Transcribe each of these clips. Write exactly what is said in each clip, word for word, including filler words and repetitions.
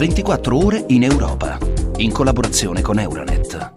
ventiquattro ore in Europa, in collaborazione con Euronet.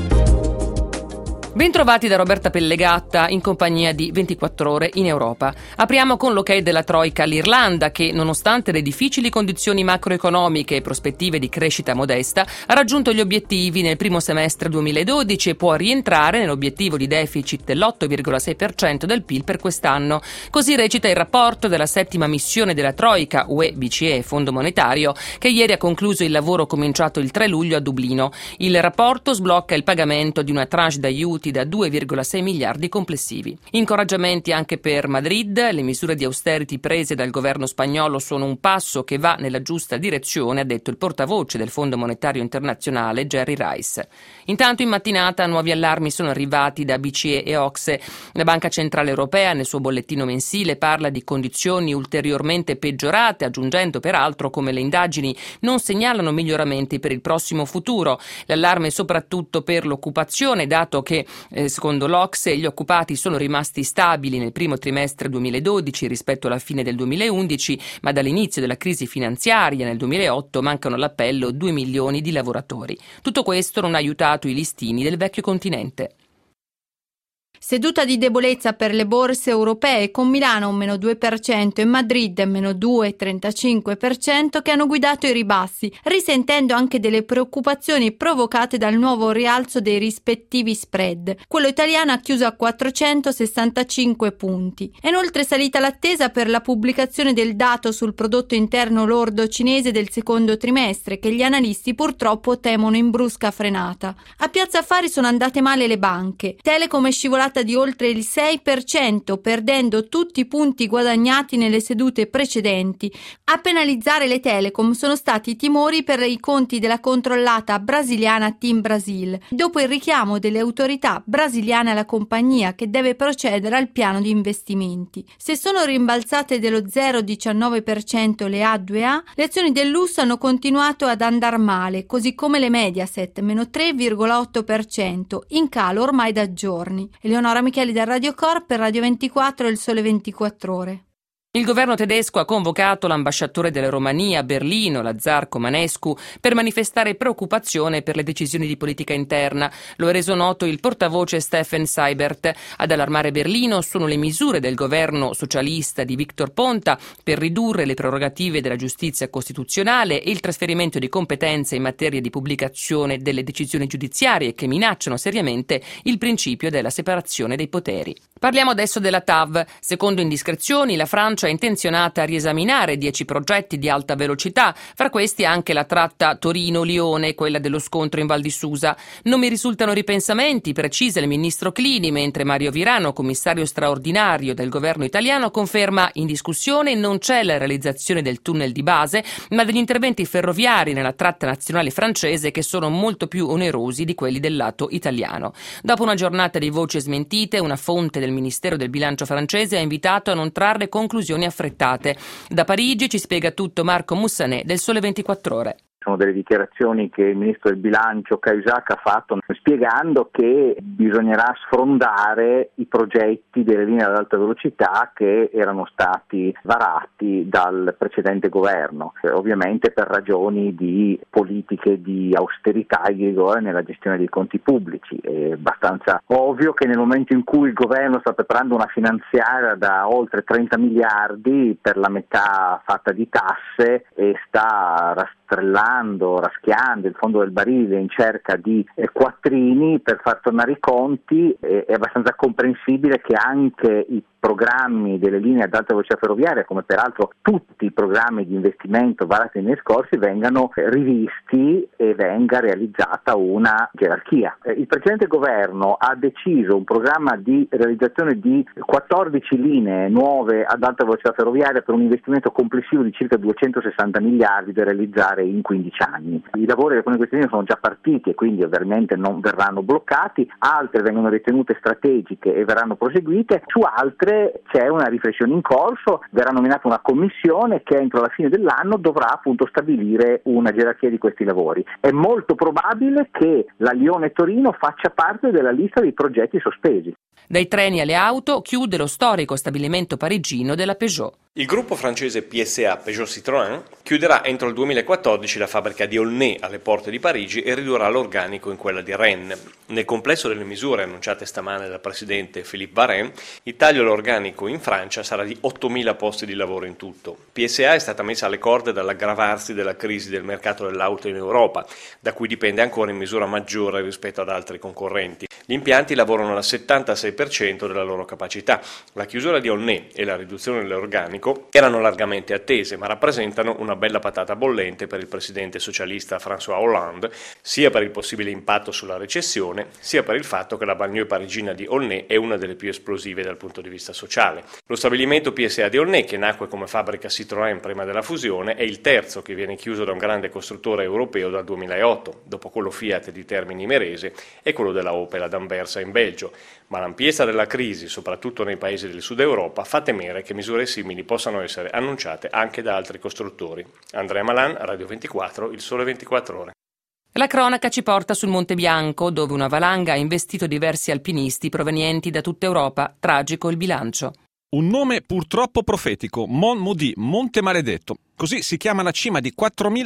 Bentrovati da Roberta Pellegatta in compagnia di ventiquattro ore in Europa. Apriamo con l'ok della Troika all'Irlanda che, nonostante le difficili condizioni macroeconomiche e prospettive di crescita modesta, ha raggiunto gli obiettivi nel primo semestre duemiladodici e può rientrare nell'obiettivo di deficit dell'otto virgola sei per cento del P I L per quest'anno. Così recita il rapporto della settima missione della Troika, U E, B C E e Fondo Monetario, che ieri ha concluso il lavoro cominciato il tre luglio a Dublino. Il rapporto sblocca il pagamento di una tranche d'aiuti da due virgola sei miliardi complessivi. Incoraggiamenti anche per Madrid. Le misure di austerity prese dal governo spagnolo sono un passo che va nella giusta direzione, ha detto il portavoce del Fondo Monetario Internazionale Jerry Rice. Intanto in mattinata nuovi allarmi sono arrivati da B C E e OCSE. La Banca Centrale Europea nel suo bollettino mensile parla di condizioni ulteriormente peggiorate, aggiungendo peraltro come le indagini non segnalano miglioramenti per il prossimo futuro. L'allarme è soprattutto per l'occupazione, dato che Eh, secondo l'OCSE gli occupati sono rimasti stabili nel primo trimestre duemiladodici rispetto alla fine del duemilaundici, ma dall'inizio della crisi finanziaria nel duemilaotto mancano all'appello due milioni di lavoratori. Tutto questo non ha aiutato i listini del vecchio continente. Seduta di debolezza per le borse europee, con Milano un meno due per cento e Madrid meno due virgola trentacinque per cento, che hanno guidato i ribassi, risentendo anche delle preoccupazioni provocate dal nuovo rialzo dei rispettivi spread. Quello italiano ha chiuso a quattrocentosessantacinque punti. È inoltre salita l'attesa per la pubblicazione del dato sul prodotto interno lordo cinese del secondo trimestre, che gli analisti purtroppo temono in brusca frenata. A Piazza Affari sono andate male le banche. Telecom è scivolata di oltre il sei per cento, perdendo tutti i punti guadagnati nelle sedute precedenti. A penalizzare le Telecom sono stati i timori per i conti della controllata brasiliana Team Brasil, dopo il richiamo delle autorità brasiliane alla compagnia, che deve procedere al piano di investimenti. Se sono rimbalzate dello zero virgola diciannove per cento le A due A, le azioni del lusso hanno continuato ad andar male, così come le Mediaset, meno tre virgola otto per cento, in calo ormai da giorni. Eleonora Micheli del Radio Corp per Radio ventiquattro e il Sole ventiquattro Ore. Il governo tedesco ha convocato l'ambasciatore della Romania a Berlino, Lazar Comanescu, per manifestare preoccupazione per le decisioni di politica interna. Lo ha reso noto il portavoce Steffen Seibert. Ad allarmare Berlino sono le misure del governo socialista di Victor Ponta per ridurre le prerogative della giustizia costituzionale e il trasferimento di competenze in materia di pubblicazione delle decisioni giudiziarie che minacciano seriamente il principio della separazione dei poteri. Parliamo adesso della T A V. Secondo indiscrezioni, la Francia è intenzionata a riesaminare dieci progetti di alta velocità, fra questi anche la tratta Torino-Lione e quella dello scontro in Val di Susa. Non mi risultano ripensamenti, precisa il ministro Clini, mentre Mario Virano, commissario straordinario del governo italiano, conferma in discussione non c'è la realizzazione del tunnel di base, ma degli interventi ferroviari nella tratta nazionale francese che sono molto più onerosi di quelli del lato italiano. Dopo una giornata di voci smentite, una fonte del Ministero del Bilancio francese ha invitato a non trarre conclusioni affrettate. Da Parigi ci spiega tutto Marco Mussanè del Sole ventiquattro Ore. Sono delle dichiarazioni che il ministro del bilancio Cahuzac ha fatto spiegando che bisognerà sfrondare i progetti delle linee ad alta velocità che erano stati varati dal precedente governo, ovviamente per ragioni di politiche di austerità e di rigore nella gestione dei conti pubblici. È abbastanza ovvio che nel momento in cui il governo sta preparando una finanziaria da oltre trenta miliardi, per la metà fatta di tasse, e sta rastrellando, raschiando il fondo del barile in cerca di eh, quattrini per far tornare i conti, eh, è abbastanza comprensibile che anche i programmi delle linee ad alta velocità ferroviaria, come peraltro tutti i programmi di investimento varati nei scorsi, vengano rivisti e venga realizzata una gerarchia. Eh, il precedente governo ha deciso un programma di realizzazione di quattordici linee nuove ad alta velocità ferroviaria per un investimento complessivo di circa duecentosessanta miliardi da realizzare in quindici anni. I lavori di alcune queste linee sono già partiti e quindi ovviamente non verranno bloccati, altre vengono ritenute strategiche e verranno proseguite, su altre c'è una riflessione in corso, verrà nominata una commissione che entro la fine dell'anno dovrà appunto stabilire una gerarchia di questi lavori. È molto probabile che la Lione-Torino faccia parte della lista dei progetti sospesi. Dai treni alle auto chiude lo storico stabilimento parigino della Peugeot. Il gruppo francese P S A Peugeot Citroën chiuderà entro il duemilaquattordici la fabbrica di Aulnay alle porte di Parigi e ridurrà l'organico in quella di Rennes. Nel complesso delle misure annunciate stamane dal presidente Philippe Varenne, il taglio all'organico in Francia sarà di ottomila posti di lavoro in tutto. P S A è stata messa alle corde dall'aggravarsi della crisi del mercato dell'auto in Europa, da cui dipende ancora in misura maggiore rispetto ad altri concorrenti. Gli impianti lavorano al settantasei per cento della loro capacità. La chiusura di Aulnay e la riduzione dell'organico erano largamente attese, ma rappresentano una bella patata bollente per il presidente socialista François Hollande, sia per il possibile impatto sulla recessione, sia per il fatto che la banlieue parigina di Aulnay è una delle più esplosive dal punto di vista sociale. Lo stabilimento P S A di Aulnay, che nacque come fabbrica Citroën prima della fusione, è il terzo che viene chiuso da un grande costruttore europeo dal duemilaotto, dopo quello Fiat di Termini Imerese e quello della Opel ad Anversa in Belgio. Ma l'ampiezza della crisi, soprattutto nei paesi del sud Europa, fa temere che misure simili possano essere annunciate anche da altri costruttori. Andrea Malan, Radio ventiquattro, Il Sole ventiquattro Ore. La cronaca ci porta sul Monte Bianco, dove una valanga ha investito diversi alpinisti provenienti da tutta Europa. Tragico il bilancio. Un nome purtroppo profetico, Mont Maudit, Monte Maledetto. Così si chiama la cima di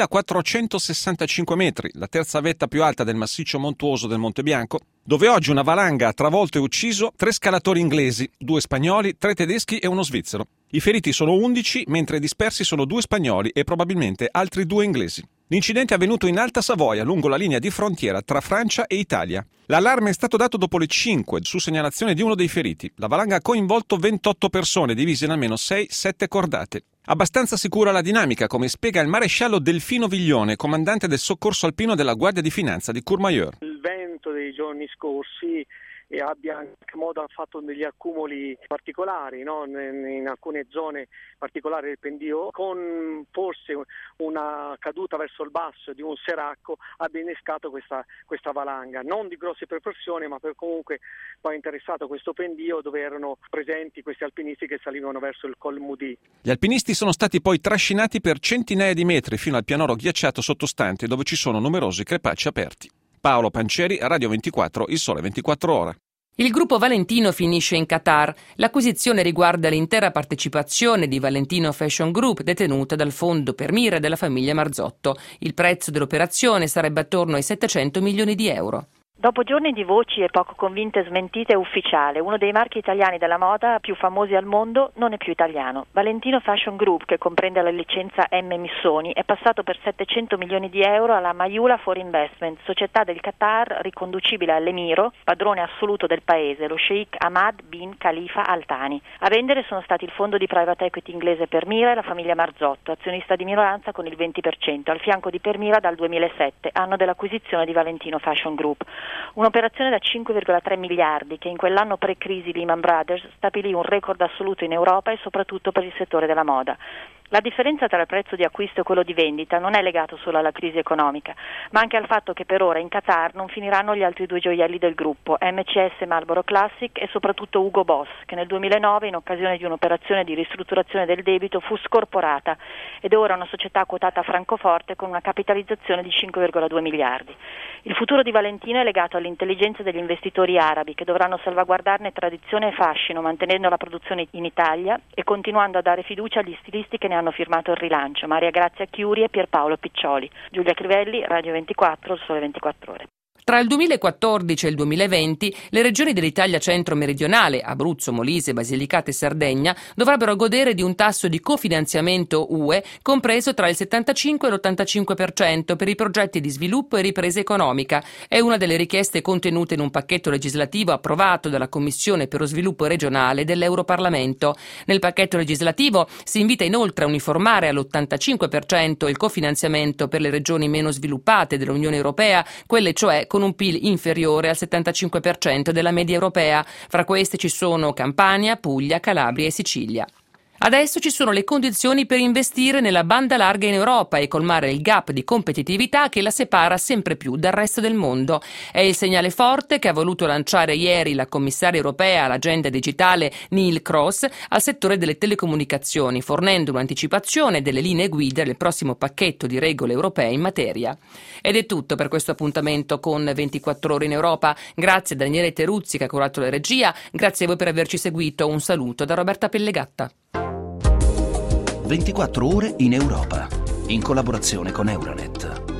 quattromilaquattrocentosessantacinque metri, la terza vetta più alta del massiccio montuoso del Monte Bianco, dove oggi una valanga ha travolto e ucciso tre scalatori inglesi, due spagnoli, tre tedeschi e uno svizzero. I feriti sono undici, mentre dispersi sono due spagnoli e probabilmente altri due inglesi. L'incidente è avvenuto in Alta Savoia, lungo la linea di frontiera tra Francia e Italia. L'allarme è stato dato dopo le cinque, su segnalazione di uno dei feriti. La valanga ha coinvolto ventotto persone, divise in almeno sei sette cordate. Abbastanza sicura la dinamica, come spiega il maresciallo Delfino Viglione, comandante del soccorso alpino della Guardia di Finanza di Courmayeur. Il vento dei giorni scorsi e abbia in qualche modo fatto degli accumuli particolari, no? in alcune zone particolari del pendio, con forse una caduta verso il basso di un seracco abbia innescato questa, questa valanga, non di grosse proporzioni, ma per comunque poi interessato questo pendio dove erano presenti questi alpinisti che salivano verso il Col Maudit. Gli alpinisti sono stati poi trascinati per centinaia di metri fino al pianoro ghiacciato sottostante, dove ci sono numerosi crepacci aperti. Paolo Pancieri, Radio ventiquattro, Il Sole ventiquattro Ore. Il gruppo Valentino finisce in Qatar. L'acquisizione riguarda l'intera partecipazione di Valentino Fashion Group, detenuta dal fondo per mira della famiglia Marzotto. Il prezzo dell'operazione sarebbe attorno ai settecento milioni di euro. Dopo giorni di voci e poco convinte smentite, è ufficiale. Uno dei marchi italiani della moda più famosi al mondo non è più italiano. Valentino Fashion Group, che comprende la licenza M. Missoni, è passato per settecento milioni di euro alla Mayula for Investment, società del Qatar riconducibile all'emiro, padrone assoluto del paese, lo Sheikh Ahmad bin Khalifa Al Thani. A vendere sono stati il fondo di private equity inglese Permira e la famiglia Marzotto, azionista di minoranza con il venti per cento, al fianco di Permira dal duemilasette, anno dell'acquisizione di Valentino Fashion Group. Un'operazione da cinque virgola tre miliardi che in quell'anno pre-crisi Lehman Brothers stabilì un record assoluto in Europa e soprattutto per il settore della moda. La differenza tra il prezzo di acquisto e quello di vendita non è legato solo alla crisi economica, ma anche al fatto che per ora in Qatar non finiranno gli altri due gioielli del gruppo, M C S Marlboro Classic e soprattutto Hugo Boss, che nel duemilanove, in occasione di un'operazione di ristrutturazione del debito, fu scorporata ed è ora una società quotata a Francoforte con una capitalizzazione di cinque virgola due miliardi. Il futuro di Valentino è legato all'intelligenza degli investitori arabi, che dovranno salvaguardarne tradizione e fascino, mantenendo la produzione in Italia e continuando a dare fiducia agli stilisti che ne hanno firmato il rilancio, Maria Grazia Chiuri e Pierpaolo Piccioli. Giulia Crivelli, Radio ventiquattro, Il Sole ventiquattro Ore. Tra il duemilaquattordici e il duemilaventi, le regioni dell'Italia centro-meridionale, Abruzzo, Molise, Basilicata e Sardegna, dovrebbero godere di un tasso di cofinanziamento U E compreso tra il settantacinque e l'ottantacinque per cento per i progetti di sviluppo e ripresa economica. È una delle richieste contenute in un pacchetto legislativo approvato dalla Commissione per lo sviluppo regionale dell'Europarlamento. Nel pacchetto legislativo si invita inoltre a uniformare all'ottantacinque per cento il cofinanziamento per le regioni meno sviluppate dell'Unione Europea, quelle cioè con un P I L inferiore al settantacinque per cento della media europea. Fra queste ci sono Campania, Puglia, Calabria e Sicilia. Adesso ci sono le condizioni per investire nella banda larga in Europa e colmare il gap di competitività che la separa sempre più dal resto del mondo. È il segnale forte che ha voluto lanciare ieri la commissaria europea all'agenda digitale Neelie Kroes al settore delle telecomunicazioni, fornendo un'anticipazione delle linee guida del prossimo pacchetto di regole europee in materia. Ed è tutto per questo appuntamento con ventiquattro Ore in Europa. Grazie a Daniele Teruzzi che ha curato la regia, grazie a voi per averci seguito. Un saluto da Roberta Pellegatta. ventiquattro ore in Europa, in collaborazione con Euronet.